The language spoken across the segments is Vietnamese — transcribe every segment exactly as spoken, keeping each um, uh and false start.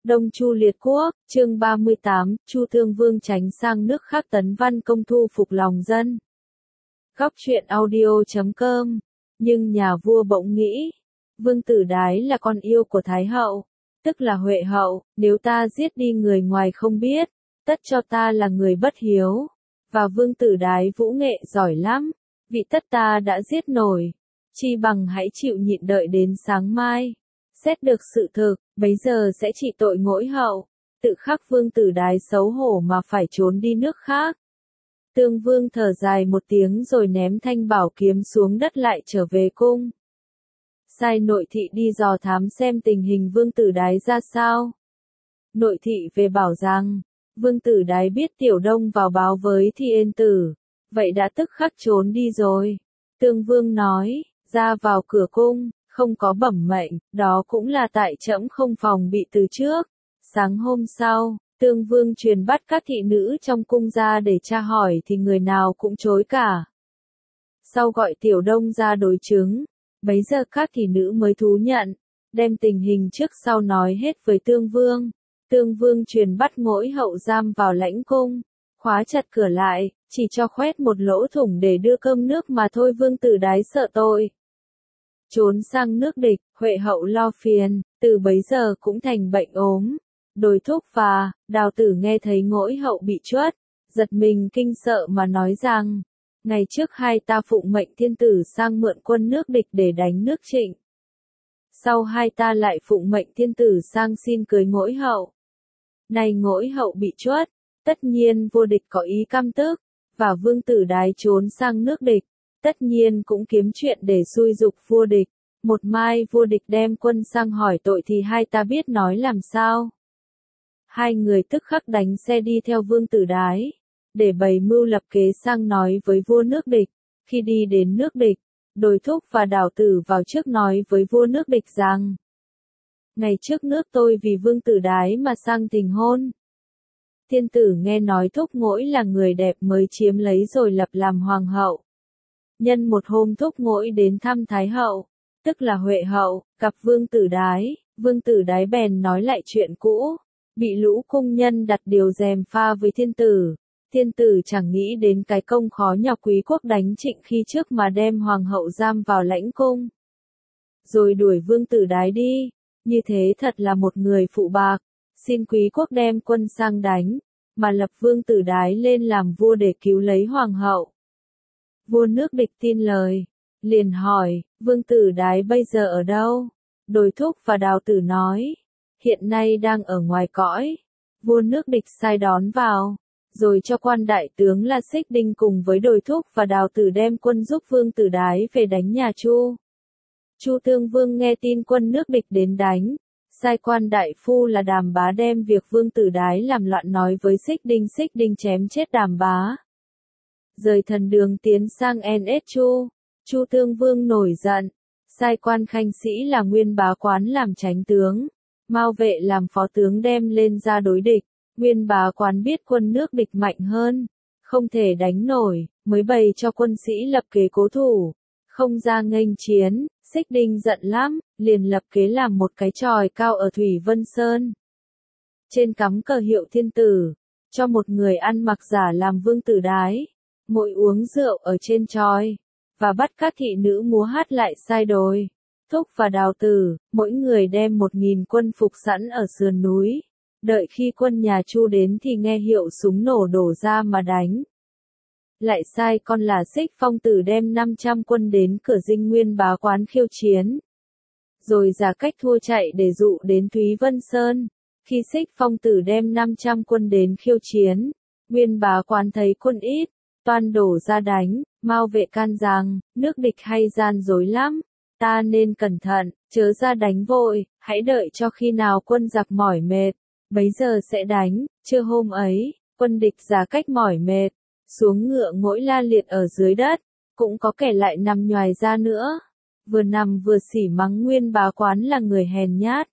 Đông Chu liệt quốc, chương ba mươi tám, Chu Thương Vương tránh sang nước khác tấn văn công thu phục lòng dân. Góc truyện audio chấm com. Nhưng nhà vua bỗng nghĩ, Vương Tử Đái là con yêu của Thái hậu, tức là Huệ hậu, nếu ta giết đi người ngoài không biết, tất cho ta là người bất hiếu. Và Vương Tử Đái vũ nghệ giỏi lắm, vị tất ta đã giết nổi, chi bằng hãy chịu nhịn đợi đến sáng mai. Xét được sự thực, bấy giờ sẽ trị tội ngỗi hậu. Tự khắc Vương Tử Đái xấu hổ mà phải trốn đi nước khác. Tương Vương thở dài một tiếng rồi ném thanh bảo kiếm xuống đất lại trở về cung. Sai nội thị đi dò thám xem tình hình Vương Tử Đái ra sao. Nội thị về bảo rằng, Vương Tử Đái biết Tiểu Đông vào báo với Thi Yên Tử, vậy đã tức khắc trốn đi rồi. Tương Vương nói, ra vào cửa cung, không có bẩm mệnh, đó cũng là tại trẫm không phòng bị từ trước. Sáng hôm sau, Tương Vương truyền bắt các thị nữ trong cung ra để tra hỏi thì người nào cũng chối cả. Sau gọi Tiểu Đông ra đối chứng, bấy giờ các thị nữ mới thú nhận, đem tình hình trước sau nói hết với Tương Vương. Tương Vương truyền bắt ngỗi hậu giam vào lãnh cung, khóa chặt cửa lại, chỉ cho khoét một lỗ thủng để đưa cơm nước mà thôi. Vương Tử Đái sợ tội, trốn sang nước địch. Huệ hậu lo phiền, từ bấy giờ cũng thành bệnh ốm. Đồi Thúc và Đào Tử nghe thấy ngỗi hậu bị truất, giật mình kinh sợ mà nói rằng, ngày trước hai ta phụng mệnh thiên tử sang mượn quân nước địch để đánh nước Trịnh. Sau hai ta lại phụng mệnh thiên tử sang xin cưới ngỗi hậu. Nay ngỗi hậu bị truất, tất nhiên vua địch có ý căm tức, và Vương Tử Đái trốn sang nước địch, tất nhiên cũng kiếm chuyện để xui giục vua địch. Một mai vua địch đem quân sang hỏi tội thì hai ta biết nói làm sao. Hai người tức khắc đánh xe đi theo Vương Tử Đái, để bày mưu lập kế sang nói với vua nước địch. Khi đi đến nước địch, Đồi Thúc và Đào Tử vào trước nói với vua nước địch rằng, ngày trước nước tôi vì Vương Tử Đái mà sang tình hôn. Thiên tử nghe nói Thúc Ngỗi là người đẹp mới chiếm lấy rồi lập làm hoàng hậu. Nhân một hôm Thúc Ngỗi đến thăm Thái hậu, tức là Huệ hậu, gặp Vương Tử Đái. Vương Tử Đái bèn nói lại chuyện cũ, bị lũ cung nhân đặt điều gièm pha với thiên tử. Thiên tử chẳng nghĩ đến cái công khó nhọc quý quốc đánh Trịnh khi trước mà đem hoàng hậu giam vào lãnh cung, rồi đuổi Vương Tử Đái đi. Như thế thật là một người phụ bạc, xin quý quốc đem quân sang đánh, mà lập Vương Tử Đái lên làm vua để cứu lấy hoàng hậu. Vua nước địch tin lời, liền hỏi, Vương Tử Đái bây giờ ở đâu? Đồi Thúc và Đào Tử nói, hiện nay đang ở ngoài cõi. Vua nước địch sai đón vào, rồi cho quan đại tướng là Xích Đinh cùng với Đồi Thúc và Đào Tử đem quân giúp Vương Tử Đái về đánh nhà Chu. Chu Thương Vương nghe tin quân nước địch đến đánh, sai quan đại phu là Đàm Bá đem việc Vương Tử Đái làm loạn nói với Xích Đinh. Xích Đinh chém chết Đàm Bá, rời thần đường tiến sang en ét Chu. Chu Thương Vương nổi giận, sai quan khanh sĩ là Nguyên Bá Quán làm chánh tướng, Mao Vệ làm phó tướng đem lên ra đối địch. Nguyên Bá Quán biết quân nước địch mạnh hơn, không thể đánh nổi, mới bày cho quân sĩ lập kế cố thủ, không ra nghênh chiến. Xích Đinh giận lắm, liền lập kế làm một cái chòi cao ở Thủy Vân Sơn. Trên cắm cờ hiệu thiên tử, cho một người ăn mặc giả làm Vương Tử Đái, ngồi uống rượu ở trên chòi, và bắt các thị nữ múa hát lại sai đồi. Thúc và Đào Tử, mỗi người đem một nghìn quân phục sẵn ở sườn núi, đợi khi quân nhà Chu đến thì nghe hiệu súng nổ đổ ra mà đánh. Lại sai con là Xích Phong Tử đem năm trăm quân đến cửa dinh Nguyên Bá Quán khiêu chiến, rồi giả cách thua chạy để dụ đến Thúy Vân Sơn. Khi Xích Phong Tử đem năm trăm quân đến khiêu chiến, Nguyên Bá Quán thấy quân ít, toan đổ ra đánh. Mao Vệ can rằng, nước địch hay gian dối lắm, ta nên cẩn thận, chớ ra đánh vội, hãy đợi cho khi nào quân giặc mỏi mệt, bấy giờ sẽ đánh. Trưa hôm ấy, quân địch giả cách mỏi mệt, xuống ngựa ngỗi la liệt ở dưới đất, cũng có kẻ lại nằm nhoài ra nữa, vừa nằm vừa xỉ mắng Nguyên Bá Quán là người hèn nhát.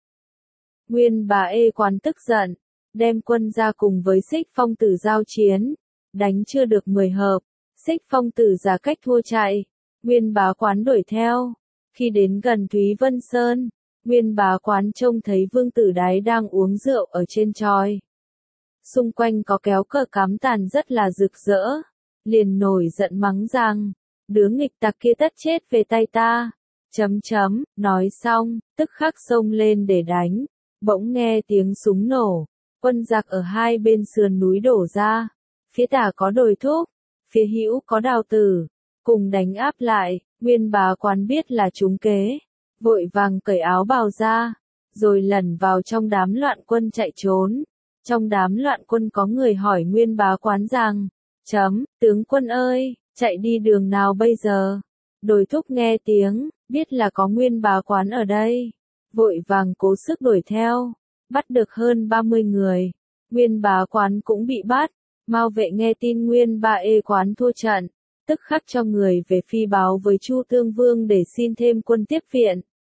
Nguyên Bá Ê Quán tức giận, đem quân ra cùng với Xích Phong Tử giao chiến, đánh chưa được mười hợp, Xích Phong Tử giả cách thua chạy, Nguyên Bá Quán đuổi theo. Khi đến gần Thúy Vân Sơn, Nguyên bá quán trông thấy Vương Tử Đái đang uống rượu ở trên chòi. Xung quanh có kéo cờ cắm tàn rất là rực rỡ. Liền nổi giận mắng rằng, đứa nghịch tặc kia tất chết về tay ta. Chấm chấm, nói xong, tức khắc xông lên để đánh. Bỗng nghe tiếng súng nổ. Quân giặc ở hai bên sườn núi đổ ra. Phía tả có Đồi Thúc, phía hữu có Đào Tử. Cùng đánh áp lại, Nguyên bá quán biết là trúng kế. Vội vàng cởi áo bào ra, rồi lẩn vào trong đám loạn quân chạy trốn. Trong đám loạn quân có người hỏi Nguyên bá quán rằng, chấm, tướng quân ơi, chạy đi đường nào bây giờ? Đồi Thúc nghe tiếng, biết là có Nguyên bá quán ở đây. Vội vàng cố sức đuổi theo, bắt được hơn ba mươi người. Nguyên bá quán cũng bị bắt. Mao vệ nghe tin Nguyên bá ê quán thua trận, tức khắc cho người về phi báo với Chu Tương Vương để xin thêm quân tiếp viện.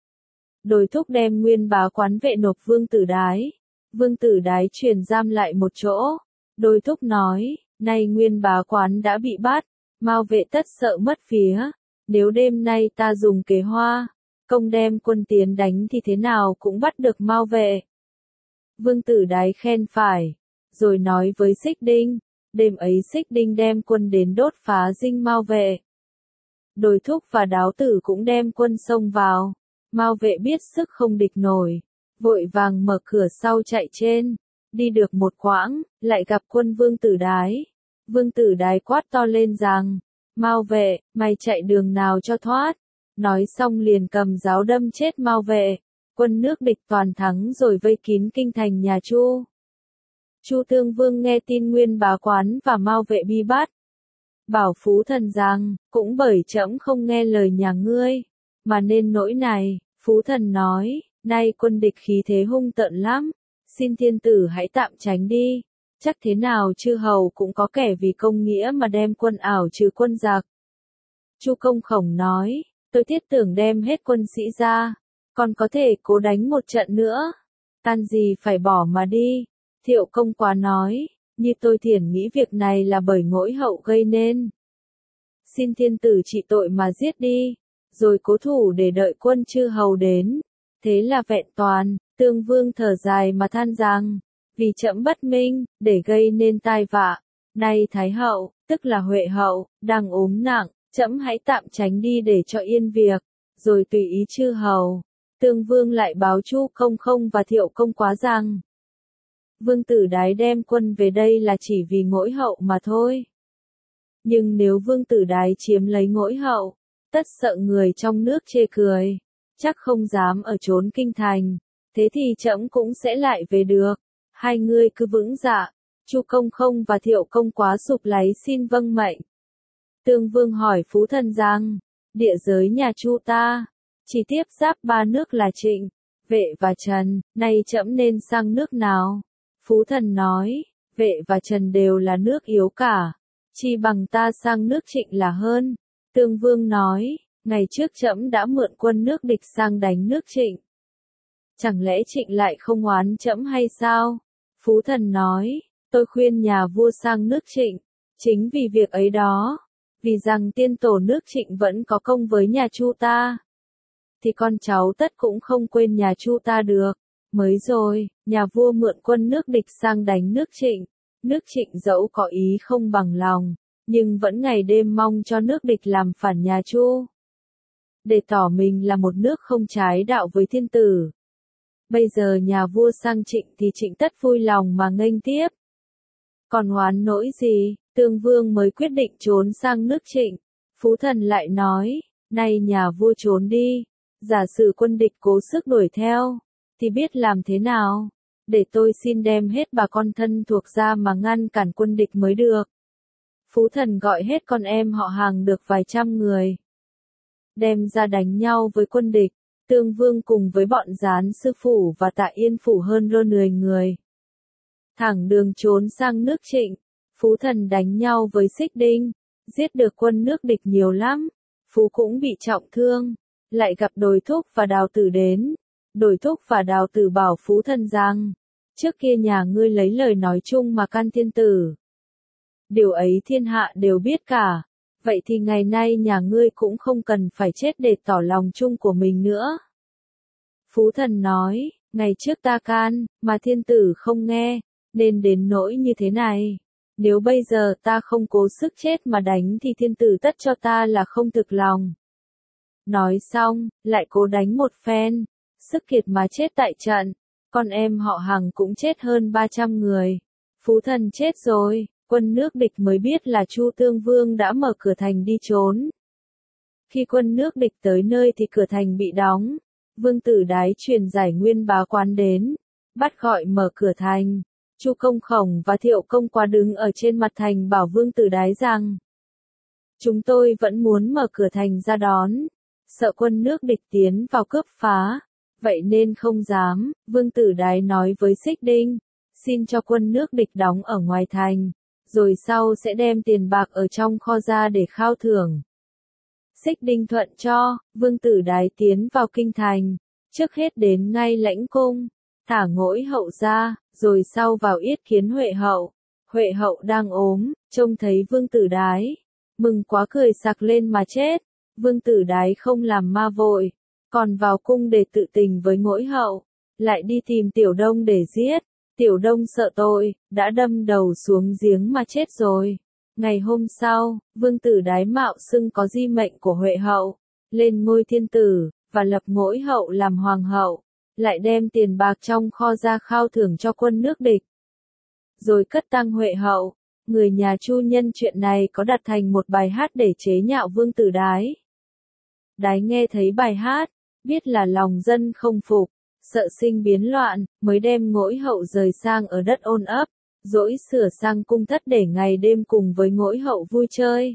Đồi Thúc đem Nguyên bá quán vệ nộp Vương Tử Đái. Vương Tử Đái truyền giam lại một chỗ. Đồi Thúc nói, nay Nguyên bá quán đã bị bắt, Mao vệ tất sợ mất phía. Nếu đêm nay ta dùng kế hoa, công đem quân tiến đánh thì thế nào cũng bắt được Mao vệ. Vương Tử Đái khen phải, rồi nói với Xích Đinh, đêm ấy Xích Đinh đem quân đến đốt phá dinh Mao vệ. Đồi Thúc và Đáo Tử cũng đem quân xông vào. Mao vệ biết sức không địch nổi, vội vàng mở cửa sau chạy trên, đi được một quãng, lại gặp quân Vương Tử Đái. Vương Tử Đái quát to lên rằng, Mao vệ, mày chạy đường nào cho thoát? Nói xong liền cầm giáo đâm chết Mao vệ. Quân nước địch toàn thắng rồi vây kín kinh thành nhà Chu. Chu Tương Vương nghe tin Nguyên bá quán và Mao vệ bị bắt, bảo Phú Thần rằng, cũng bởi trẫm không nghe lời nhà ngươi, mà nên nỗi này. Phú Thần nói, nay quân địch khí thế hung tợn lắm, xin thiên tử hãy tạm tránh đi, chắc thế nào chư hầu cũng có kẻ vì công nghĩa mà đem quân ảo trừ quân giặc. Chu Công Khổng nói, tôi thiết tưởng đem hết quân sĩ ra, còn có thể cố đánh một trận nữa, can gì phải bỏ mà đi. Thiệu Công Quá nói, như tôi thiển nghĩ việc này là bởi ngỗi hậu gây nên. Xin thiên tử trị tội mà giết đi, rồi cố thủ để đợi quân chư hầu đến. Thế là vẹn toàn. Tương Vương thở dài mà than rằng, vì trẫm bất minh, để gây nên tai vạ. Nay Thái hậu, tức là Huệ hậu, đang ốm nặng, trẫm hãy tạm tránh đi để cho yên việc, rồi tùy ý chư hầu. Tương Vương lại báo Chu Công Không và Thiệu Công Quá rằng, Vương Tử Đái đem quân về đây là chỉ vì ngỗi hậu mà thôi. Nhưng nếu Vương Tử Đái chiếm lấy ngỗi hậu, tất sợ người trong nước chê cười, chắc không dám ở trốn kinh thành, thế thì trẫm cũng sẽ lại về được. Hai ngươi cứ vững dạ. Chu Công Không và Thiệu Công Quá sụp láy xin vâng mệnh. Tương Vương hỏi Phú Thần rằng, địa giới nhà Chu ta, chỉ tiếp giáp ba nước là Trịnh, Vệ và Trần, nay trẫm nên sang nước nào? Phú Thần nói, Vệ và Trần đều là nước yếu cả, chi bằng ta sang nước Trịnh là hơn. Tương Vương nói, ngày trước trẫm đã mượn quân nước địch sang đánh nước Trịnh. Chẳng lẽ Trịnh lại không oán trẫm hay sao? Phú Thần nói, tôi khuyên nhà vua sang nước Trịnh, chính vì việc ấy đó, vì rằng tiên tổ nước Trịnh vẫn có công với nhà Chu ta, thì con cháu tất cũng không quên nhà Chu ta được. Mới rồi, nhà vua mượn quân nước địch sang đánh nước Trịnh, nước Trịnh dẫu có ý không bằng lòng, nhưng vẫn ngày đêm mong cho nước địch làm phản nhà Chu, để tỏ mình là một nước không trái đạo với thiên tử. Bây giờ nhà vua sang Trịnh thì Trịnh tất vui lòng mà nghênh tiếp. Còn oán nỗi gì, Tương Vương mới quyết định trốn sang nước Trịnh. Phú Thần lại nói, nay nhà vua trốn đi, giả sử quân địch cố sức đuổi theo, thì biết làm thế nào? Để tôi xin đem hết bà con thân thuộc ra mà ngăn cản quân địch mới được. Phú Thần gọi hết con em họ hàng được vài trăm người, đem ra đánh nhau với quân địch. Tương Vương cùng với bọn gián sư phủ và Tạ Yên phủ hơn rơ mười người, thẳng đường trốn sang nước Trịnh. Phú Thần đánh nhau với Xích Đinh, giết được quân nước địch nhiều lắm. Phú cũng bị trọng thương, lại gặp Đồi Thúc và Đào Tử đến. Đồi Thúc và Đào Tử bảo Phú Thần rằng, trước kia nhà ngươi lấy lời nói chung mà can thiên tử, điều ấy thiên hạ đều biết cả, vậy thì ngày nay nhà ngươi cũng không cần phải chết để tỏ lòng chung của mình nữa. Phú thần nói, ngày trước ta can, mà thiên tử không nghe, nên đến nỗi như thế này. Nếu bây giờ ta không cố sức chết mà đánh thì thiên tử tất cho ta là không thực lòng. Nói xong, lại cố đánh một phen, sức kiệt mà chết tại trận, con em họ Hằng cũng chết hơn ba trăm người. Phú thần chết rồi, quân nước địch mới biết là Chu Tương Vương đã mở cửa thành đi trốn. Khi quân nước địch tới nơi thì cửa thành bị đóng, Vương Tử Đái truyền giải Nguyên Bá Quán đến, bắt gọi mở cửa thành. Chu Công Khổng và Thiệu Công Quá đứng ở trên mặt thành bảo Vương Tử Đái rằng: chúng tôi vẫn muốn mở cửa thành ra đón, sợ quân nước địch tiến vào cướp phá, vậy nên không dám. Vương Tử Đái nói với Xích Đinh, xin cho quân nước địch đóng ở ngoài thành, rồi sau sẽ đem tiền bạc ở trong kho ra để khao thưởng. Xích Đinh thuận cho, Vương Tử Đái tiến vào kinh thành, trước hết đến ngay lãnh cung, thả Ngỗi Hậu ra, rồi sau vào yết kiến Huệ Hậu. Huệ Hậu đang ốm, trông thấy Vương Tử Đái, mừng quá cười sặc lên mà chết. Vương Tử Đái không làm ma vội, còn vào cung để tự tình với Ngỗi Hậu, lại đi tìm Tiểu Đông để giết. Tiểu Đông sợ tội, đã đâm đầu xuống giếng mà chết rồi. Ngày hôm sau, Vương Tử Đái mạo xưng có di mệnh của Huệ Hậu, lên ngôi thiên tử, và lập Ngỗi Hậu làm hoàng hậu, lại đem tiền bạc trong kho ra khao thưởng cho quân nước địch. Rồi cất tang Huệ Hậu. Người nhà Chu nhân chuyện này có đặt thành một bài hát để chế nhạo Vương Tử Đái. Đái nghe thấy bài hát, biết là lòng dân không phục, sợ sinh biến loạn, mới đem Ngỗi Hậu rời sang ở đất Ôn Ấp, dỗi sửa sang cung thất để ngày đêm cùng với Ngỗi Hậu vui chơi.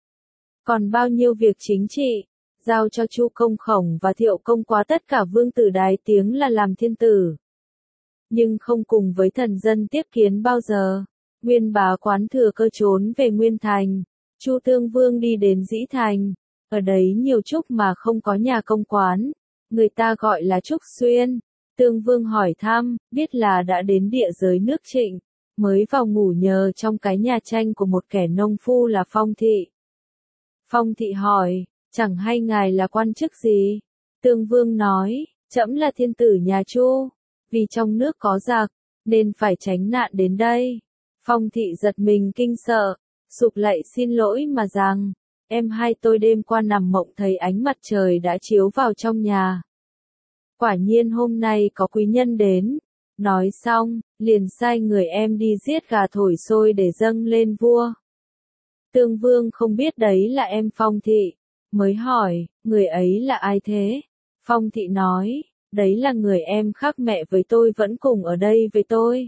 Còn bao nhiêu việc chính trị, giao cho Chu Công Khổng và Thiệu Công Quá, tất cả Vương Tử Đái tiếng là làm thiên tử. Nhưng không cùng với thần dân tiếp kiến bao giờ. Nguyên Bá Quán thừa cơ trốn về Nguyên Thành, Chu Tương Vương đi đến Dĩ Thành, ở đấy nhiều trúc mà không có nhà công quán, người ta gọi là Trúc Xuyên. Tương Vương hỏi thăm, biết là đã đến địa giới nước Trịnh, mới vào ngủ nhờ trong cái nhà tranh của một kẻ nông phu là Phong Thị. Phong Thị hỏi, chẳng hay ngài là quan chức gì? Tương Vương nói, trẫm là thiên tử nhà Chu, vì trong nước có giặc, nên phải tránh nạn đến đây. Phong Thị giật mình kinh sợ, sụp lạy xin lỗi mà rằng, em hai tôi đêm qua nằm mộng thấy ánh mặt trời đã chiếu vào trong nhà. Quả nhiên hôm nay có quý nhân đến. Nói xong, liền sai người em đi giết gà thổi sôi để dâng lên vua. Tương Vương không biết đấy là em Phong Thị, mới hỏi, người ấy là ai thế? Phong Thị nói, đấy là người em khác mẹ với tôi vẫn cùng ở đây với tôi,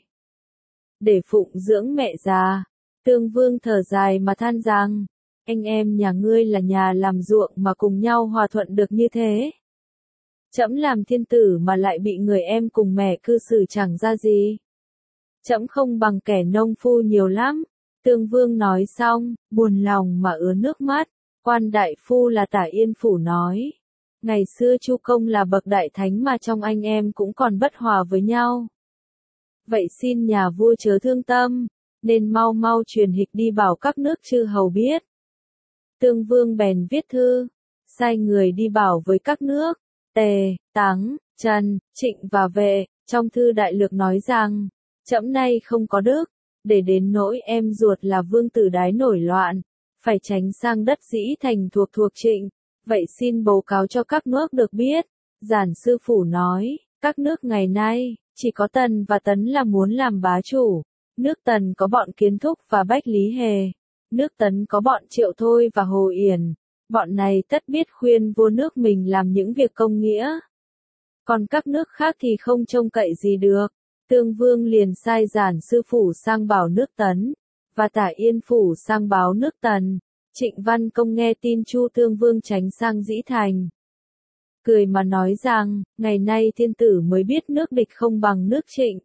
để phụng dưỡng mẹ già. Tương Vương thở dài mà than rằng, anh em nhà ngươi là nhà làm ruộng mà cùng nhau hòa thuận được như thế. Trẫm làm thiên tử mà lại bị người em cùng mẹ cư xử chẳng ra gì. Trẫm không bằng kẻ nông phu nhiều lắm. Tương Vương nói xong, buồn lòng mà ứa nước mắt. Quan đại phu là Tả Yên Phủ nói, ngày xưa Chu Công là bậc đại thánh mà trong anh em cũng còn bất hòa với nhau. Vậy xin nhà vua chớ thương tâm, nên mau mau truyền hịch đi bảo các nước chư hầu biết. Tương Vương bèn viết thư, sai người đi bảo với các nước, Tề, Táng, Trần, Trịnh và Vệ. Trong thư đại lược nói rằng, trẫm nay không có đức, để đến nỗi em ruột là Vương Tử Đái nổi loạn, phải tránh sang đất Dĩ Thành thuộc thuộc Trịnh. Vậy xin báo cáo cho các nước được biết. Giản Sư Phủ nói, các nước ngày nay, chỉ có Tần và Tấn là muốn làm bá chủ. Nước Tần có bọn Kiến Thúc và Bách Lý Hề. Nước Tấn có bọn Triệu Thôi và Hồ Yển. Bọn này tất biết khuyên vua nước mình làm những việc công nghĩa. Còn các nước khác thì không trông cậy gì được. Tương Vương liền sai Giản Sư Phủ sang bảo nước Tấn, và Tả Yên Phủ sang báo nước Tần. Trịnh Văn Công nghe tin Chu Tương Vương tránh sang Dĩ Thành, cười mà nói rằng, ngày nay thiên tử mới biết nước địch không bằng nước Trịnh.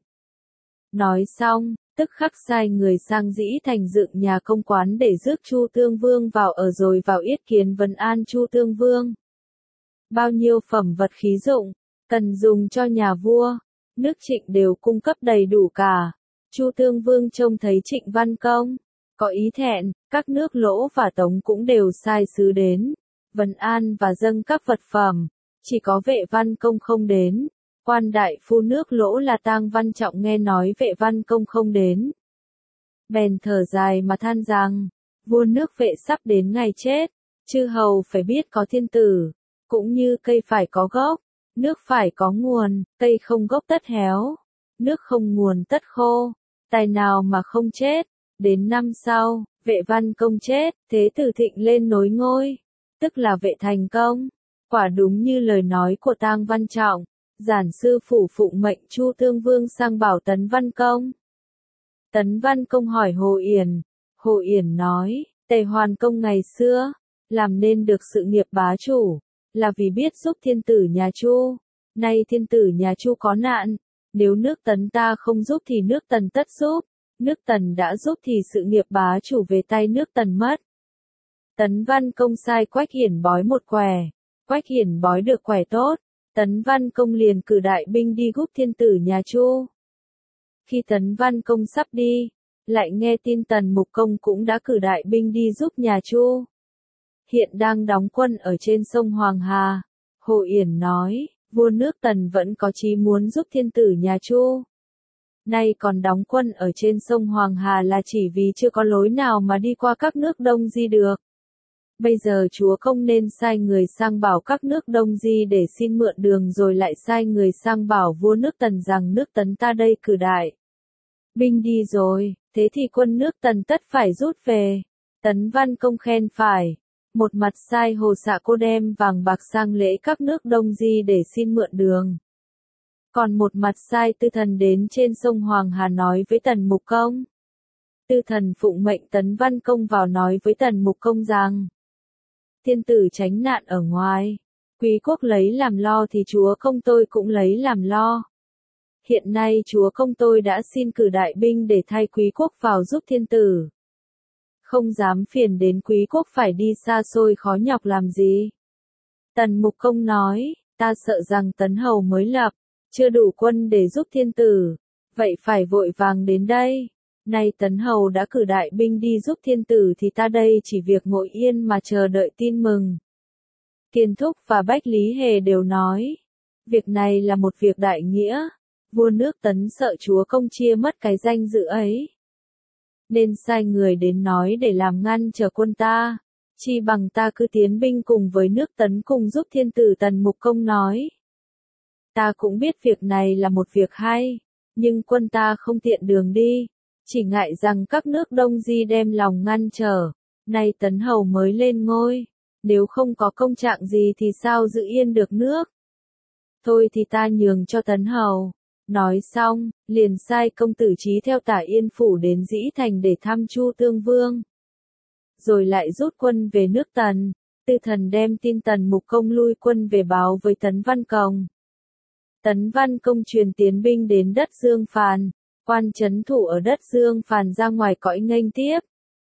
Nói xong, tức khắc sai người sang Dĩ Thành dựng nhà công quán để rước Chu Tương Vương vào ở rồi vào yết kiến vấn an Chu Tương Vương. Bao nhiêu phẩm vật khí dụng, cần dùng cho nhà vua, nước Trịnh đều cung cấp đầy đủ cả. Chu Tương Vương trông thấy Trịnh Văn Công có ý thẹn, các nước Lỗ và Tống cũng đều sai sứ đến vấn an và dâng các vật phẩm, chỉ có Vệ Văn Công không đến. Quan đại phu nước Lỗ là Tang Văn Trọng nghe nói Vệ Văn Công không đến, bèn thở dài mà than rằng, vua nước Vệ sắp đến ngày chết, chư hầu phải biết có thiên tử, cũng như cây phải có gốc, nước phải có nguồn, cây không gốc tất héo, nước không nguồn tất khô, tài nào mà không chết. Đến năm sau, Vệ Văn Công chết, Thế Tử Thịnh lên nối ngôi, tức là Vệ Thành Công. Quả đúng như lời nói của Tang Văn Trọng, giản sư phủ phụng mệnh Chu Tương Vương sang bảo Tấn Văn Công. Tấn Văn Công hỏi Hồ Yển, Hồ Yển nói, Tề Hoàn Công ngày xưa, làm nên được sự nghiệp bá chủ, là vì biết giúp thiên tử nhà Chu. Nay thiên tử nhà Chu có nạn, nếu nước Tấn ta không giúp thì nước Tần tất giúp, nước Tần đã giúp thì sự nghiệp bá chủ về tay nước Tần mất. Tấn Văn Công sai Quách Hiển bói một quẻ, Quách Hiển bói được quẻ tốt, Tấn Văn Công liền cử đại binh đi giúp thiên tử nhà Chu. Khi Tấn Văn Công sắp đi, lại nghe tin Tần Mục Công cũng đã cử đại binh đi giúp nhà Chu. Hiện đang đóng quân ở trên sông Hoàng Hà. Hồ Yển nói, vua nước Tần vẫn có chí muốn giúp thiên tử nhà Chu. Nay còn đóng quân ở trên sông Hoàng Hà là chỉ vì chưa có lối nào mà đi qua các nước Đông Di được. Bây giờ chúa công nên sai người sang bảo các nước Đông Di để xin mượn đường rồi lại sai người sang bảo vua nước Tần rằng nước Tấn ta đây cử đại binh đi rồi, thế thì quân nước Tần tất phải rút về. Tấn Văn Công khen phải, một mặt sai Hồ Xạ Cô đem vàng bạc sang lễ các nước Đông Di để xin mượn đường. Còn một mặt sai Tư Thần đến trên sông Hoàng Hà nói với Tần Mục Công. Tư Thần phụng mệnh Tấn Văn Công vào nói với Tần Mục Công rằng, thiên tử tránh nạn ở ngoài, quý quốc lấy làm lo thì chúa công tôi cũng lấy làm lo. Hiện nay chúa công tôi đã xin cử đại binh để thay quý quốc vào giúp thiên tử. Không dám phiền đến quý quốc phải đi xa xôi khó nhọc làm gì. Tần Mục Công nói, ta sợ rằng Tấn Hầu mới lập, chưa đủ quân để giúp thiên tử, vậy phải vội vàng đến đây. Nay Tấn Hầu đã cử đại binh đi giúp thiên tử thì ta đây chỉ việc ngồi yên mà chờ đợi tin mừng. Kiên Thúc và Bách Lý Hề đều nói, việc này là một việc đại nghĩa, vua nước Tấn sợ chúa công chia mất cái danh dự ấy. Nên sai người đến nói để làm ngăn trở quân ta, chi bằng ta cứ tiến binh cùng với nước Tấn cùng giúp thiên tử. Tần Mục Công nói, ta cũng biết việc này là một việc hay, nhưng quân ta không tiện đường đi, chỉ ngại rằng các nước Đông Di đem lòng ngăn trở, nay Tấn Hầu mới lên ngôi, nếu không có công trạng gì thì sao giữ yên được nước. Thôi thì ta nhường cho Tấn Hầu. Nói xong, liền sai công tử Trí theo Tả Yên Phủ đến Dĩ Thành để thăm Chu Tương Vương. Rồi lại rút quân về nước Tần. Tư Thần đem tin Tần Mục Công lui quân về báo với Tấn Văn Công. Tấn Văn Công truyền tiến binh đến đất Dương Phàn, quan trấn thủ ở đất Dương Phàn ra ngoài cõi nghênh tiếp.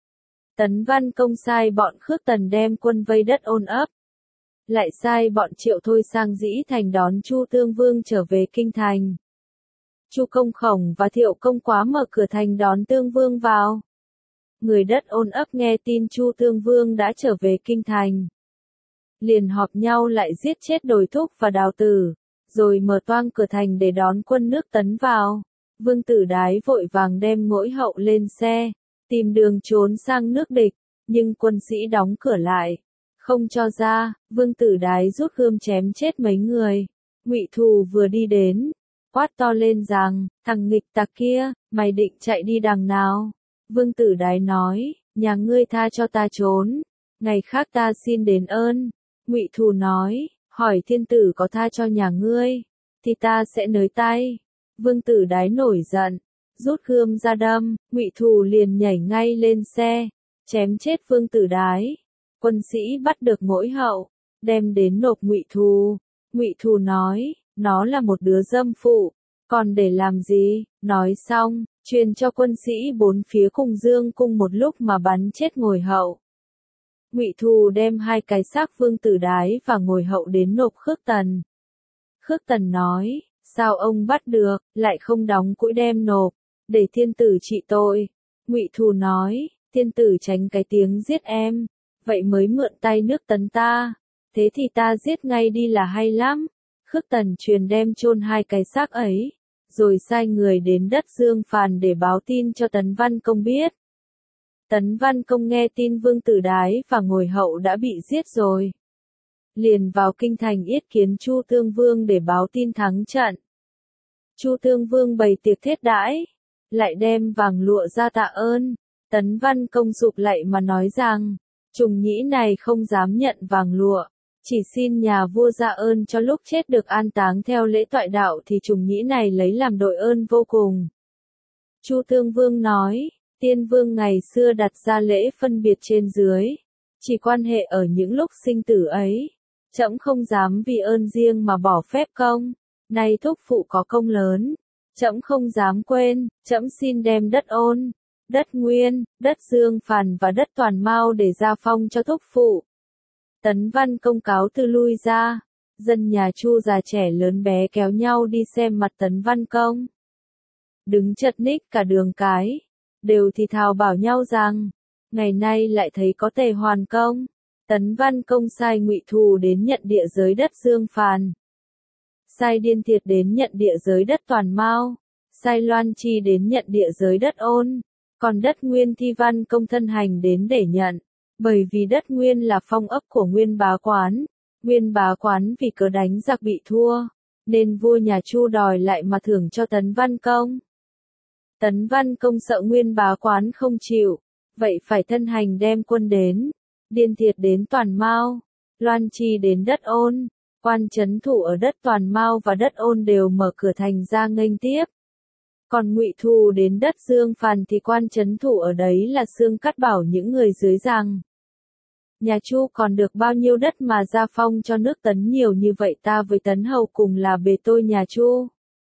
Tấn Văn Công sai bọn Khước Tần đem quân vây đất Ôn Ấp. Lại sai bọn Triệu Thôi sang Dĩ Thành đón Chu Tương Vương trở về kinh thành. Chu Công Khổng và Thiệu Công Quá mở cửa thành đón Tương Vương vào. Người đất Ôn Ấp nghe tin Chu Tương Vương đã trở về kinh thành, liền họp nhau lại giết chết Đồi Thúc và Đào Tử, rồi mở toang cửa thành để đón quân nước Tấn vào. Vương Tử Đái vội vàng đem Ngỗi Hậu lên xe, tìm đường trốn sang nước địch, nhưng quân sĩ đóng cửa lại, không cho ra. Vương Tử Đái rút gươm chém chết mấy người. Ngụy Thù vừa đi đến, quát to lên rằng, thằng nghịch tặc kia, mày định chạy đi đằng nào? Vương Tử Đái nói, nhà ngươi tha cho ta trốn, ngày khác ta xin đền ơn. Ngụy Thù nói, hỏi thiên tử có tha cho nhà ngươi, thì ta sẽ nới tay. Vương Tử Đái nổi giận, rút gươm ra đâm. Ngụy Thù liền nhảy ngay lên xe, chém chết Vương Tử Đái. Quân sĩ bắt được Ngỗi Hậu, đem đến nộp Ngụy Thù. Ngụy Thù nói, nó là một đứa dâm phụ, còn để làm gì? Nói xong, truyền cho quân sĩ bốn phía cùng dương cung một lúc mà bắn chết Ngồi Hậu. Ngụy Thù đem hai cái xác Vương Tử Đái và Ngồi Hậu đến nộp Khước Tần. Khước Tần nói, sao ông bắt được, lại không đóng cũi đem nộp, để thiên tử trị tội. Ngụy Thù nói, thiên tử tránh cái tiếng giết em, vậy mới mượn tay nước Tấn ta, thế thì ta giết ngay đi là hay lắm. Khước Tần truyền đem chôn hai cái xác ấy, rồi sai người đến đất Dương Phàn để báo tin cho Tấn Văn Công biết. Tấn Văn Công nghe tin Vương Tử Đái và Ngồi Hậu đã bị giết rồi, liền vào kinh thành yết kiến Chu Tương Vương để báo tin thắng trận. Chu Tương Vương bày tiệc thiết đãi, lại đem vàng lụa ra tạ ơn. Tấn Văn Công sụp lạy mà nói rằng, Trùng Nhĩ này không dám nhận vàng lụa, chỉ xin nhà vua ra ơn cho lúc chết được an táng theo lễ toại đạo thì Trùng Nhĩ này lấy làm đội ơn vô cùng. Chu Tương Vương nói, Tiên Vương ngày xưa đặt ra lễ phân biệt trên dưới, chỉ quan hệ ở những lúc sinh tử ấy, trẫm không dám vì ơn riêng mà bỏ phép công. Nay thúc phụ có công lớn, trẫm không dám quên, trẫm xin đem đất Ôn, đất Nguyên, đất Dương Phàn và đất Toàn Mao để gia phong cho thúc phụ. Tấn Văn Công cáo từ lui ra, dân nhà Chu già trẻ lớn bé kéo nhau đi xem mặt Tấn Văn Công. Đứng chật ních cả đường cái, đều thì thào bảo nhau rằng, ngày nay lại thấy có Tề Hoàn Công. Tấn Văn Công sai Ngụy Thù đến nhận địa giới đất Dương Phàn, sai Điên Thiệt đến nhận địa giới đất Toàn Mao, sai Loan Chi đến nhận địa giới đất Ôn, còn đất Nguyên thì Văn Công thân hành đến để nhận, bởi vì đất Nguyên là phong ấp của Nguyên Bá Quán. Nguyên Bá Quán vì cớ đánh giặc bị thua, nên vua nhà Chu đòi lại mà thưởng cho Tấn Văn Công. Tấn Văn Công sợ Nguyên Bá Quán không chịu, vậy phải thân hành đem quân đến. Điên Thiệt đến Toàn Mao, Loan Chi đến đất Ôn, quan trấn thủ ở đất Toàn Mao và đất Ôn đều mở cửa thành ra nghênh tiếp. Còn Ngụy Thù đến đất Dương Phàn thì quan trấn thủ ở đấy là xương cắt bảo những người dưới rằng, nhà Chu còn được bao nhiêu đất mà gia phong cho nước Tấn nhiều như vậy, ta với Tấn Hầu cùng là bề tôi nhà Chu,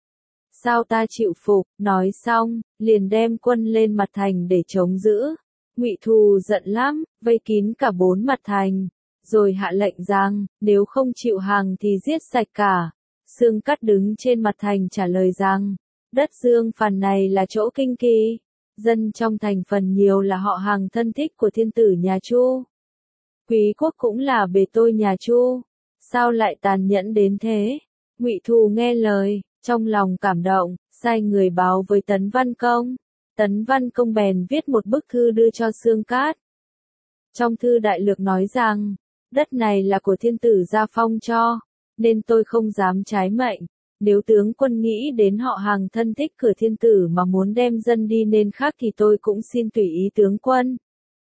sao ta chịu phục. Nói xong, liền đem quân lên mặt thành để chống giữ. Ngụy Thù giận lắm, vây kín cả bốn mặt thành, rồi hạ lệnh rằng, nếu không chịu hàng thì giết sạch cả. Xương Cắt đứng trên mặt thành trả lời rằng, đất Dương Phàn này là chỗ kinh kỳ, dân trong thành phần nhiều là họ hàng thân thích của thiên tử nhà Chu. Quý quốc cũng là bề tôi nhà Chu, sao lại tàn nhẫn đến thế? Ngụy Thù nghe lời, trong lòng cảm động, sai người báo với Tấn Văn Công. Tấn Văn Công bèn viết một bức thư đưa cho Xương Cát. Trong thư đại lược nói rằng, đất này là của thiên tử gia phong cho, nên tôi không dám trái mệnh. Nếu tướng quân nghĩ đến họ hàng thân thích của thiên tử mà muốn đem dân đi nên khác thì tôi cũng xin tùy ý tướng quân.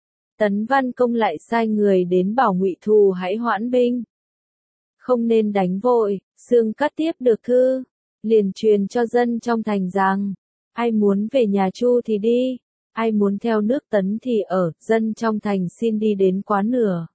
Tấn Văn Công lại sai người đến bảo Ngụy Thù hãy hoãn binh, không nên đánh vội. Xương Cát tiếp được thư, liền truyền cho dân trong thành rằng, ai muốn về nhà Chu thì đi, ai muốn theo nước Tấn thì ở. Dân trong thành xin đi đến quá nửa.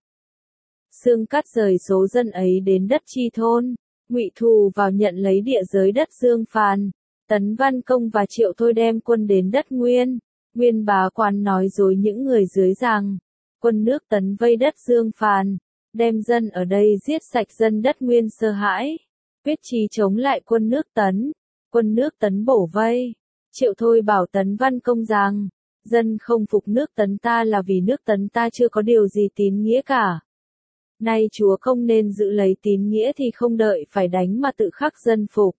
Xương Cát rời số dân ấy đến đất Chi Thôn. Ngụy Thù vào nhận lấy địa giới đất Dương Phàn. Tấn Văn Công và Triệu Thôi đem quân đến đất Nguyên. Nguyên Bá Quán nói dối những người dưới rằng, quân nước Tấn vây đất Dương Phàn, đem dân ở đây giết sạch dân đất Nguyên sợ hãi, quyết chí chống lại quân nước Tấn. Quân nước Tấn bổ vây. Triệu Thôi bảo Tấn Văn Công rằng, dân không phục nước Tấn ta là vì nước Tấn ta chưa có điều gì tín nghĩa cả. Nay chúa không nên giữ lấy tín nghĩa thì không đợi phải đánh mà tự khắc dân phục.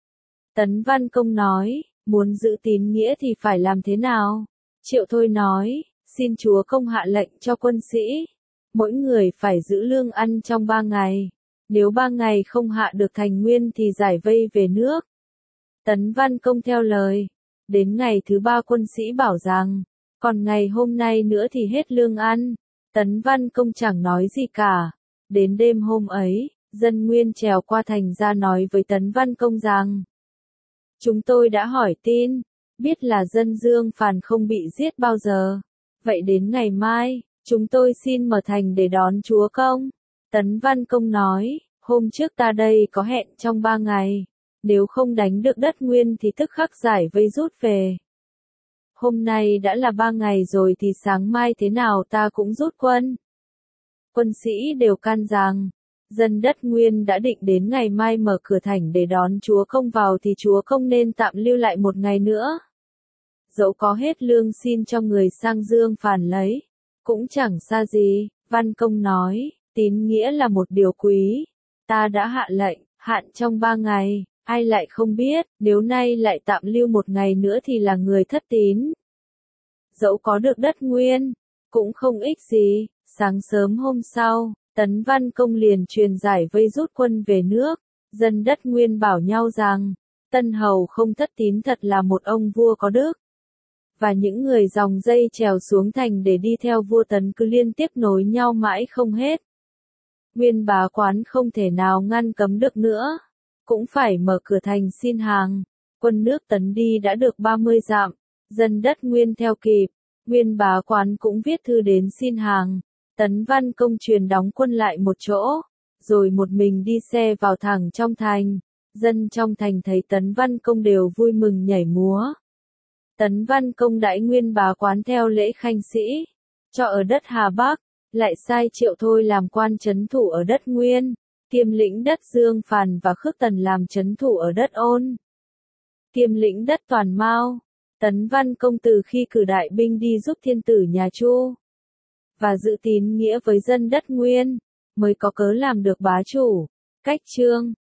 Tấn Văn Công nói, muốn giữ tín nghĩa thì phải làm thế nào? Triệu Thôi nói, xin chúa công hạ lệnh cho quân sĩ, mỗi người phải giữ lương ăn trong ba ngày. Nếu ba ngày không hạ được thành nguyên thì giải vây về nước. Tấn Văn Công theo lời. Đến ngày thứ ba quân sĩ bảo rằng, còn ngày hôm nay nữa thì hết lương ăn. Tấn Văn Công chẳng nói gì cả. Đến đêm hôm ấy, dân Nguyên trèo qua thành ra nói với Tấn Văn Công rằng, chúng tôi đã hỏi tin, biết là dân Dương Phàn không bị giết bao giờ. Vậy đến ngày mai, chúng tôi xin mở thành để đón chúa công. Tấn Văn Công nói, hôm trước ta đây có hẹn trong ba ngày. Nếu không đánh được đất Nguyên thì tức khắc giải vây rút về. Hôm nay đã là ba ngày rồi thì sáng mai thế nào ta cũng rút quân. Quân sĩ đều can rằng, dân đất Nguyên đã định đến ngày mai mở cửa thành để đón chúa công vào thì chúa công nên tạm lưu lại một ngày nữa. Dẫu có hết lương xin cho người sang Dương Phàn lấy, cũng chẳng xa gì. Văn Công nói, tín nghĩa là một điều quý. Ta đã hạ lệnh, Hạn trong ba ngày, ai lại không biết, nếu nay lại tạm lưu một ngày nữa thì là người thất tín. Dẫu có được đất nguyên, cũng không ích gì. Sáng sớm hôm sau, Tấn Văn Công liền truyền giải vây rút quân về nước. Dân đất nguyên bảo nhau rằng, Tân Hầu không thất tín thật là một ông vua có đức. Và những người dòng dây trèo xuống thành để đi theo vua Tấn cứ liên tiếp nối nhau mãi không hết. Nguyên bá quán không thể nào ngăn cấm được nữa, cũng phải mở cửa thành xin hàng. Quân nước Tấn đi đã được ba mươi dặm, dân đất Nguyên theo kịp, Nguyên bá quán cũng viết thư đến xin hàng. Tấn Văn Công truyền đóng quân lại một chỗ, rồi một mình đi xe vào thẳng trong thành. Dân trong thành thấy Tấn Văn Công đều vui mừng nhảy múa. Tấn Văn Công đãi Nguyên bá quán theo lễ khanh sĩ, cho ở đất Hà Bắc, lại sai Triệu Thôi làm quan trấn thủ ở đất Nguyên, kiêm lĩnh đất Dương Phàn và Khước Tần làm trấn thủ ở đất Ôn, kiêm lĩnh đất Toàn Mao. Tấn Văn Công từ khi cử đại binh đi giúp thiên tử nhà Chu, và giữ tín nghĩa với dân đất Nguyên, mới có cớ làm được bá chủ. Cách chương